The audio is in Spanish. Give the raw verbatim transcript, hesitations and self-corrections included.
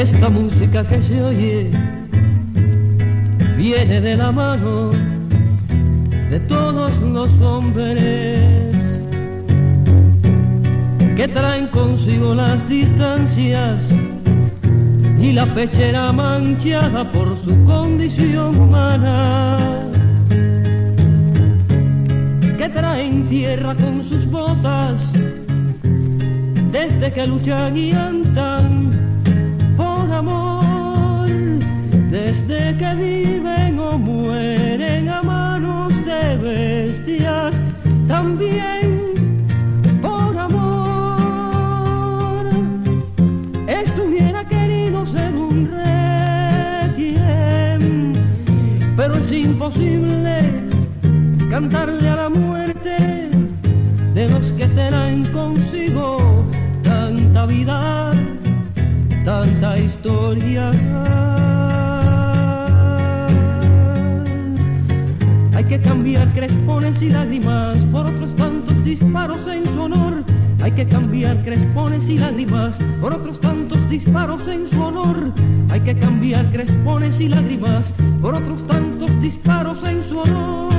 Esta música que se oye viene de la mano de todos los hombres que traen consigo las distancias y la pechera manchada por su condición humana, que traen tierra con sus botas desde que luchan y andan por amor, desde que viven o mueren a manos de bestias, también por amor. Estuviera querido ser un requiem, pero es imposible cantarle a la muerte de los que traen consigo tanta vida, tanta historia. Hay que cambiar crespones y lágrimas por otros tantos disparos en su honor. Hay que cambiar crespones y lágrimas por otros tantos disparos en su honor. Hay que cambiar crespones y lágrimas por otros tantos disparos en su honor.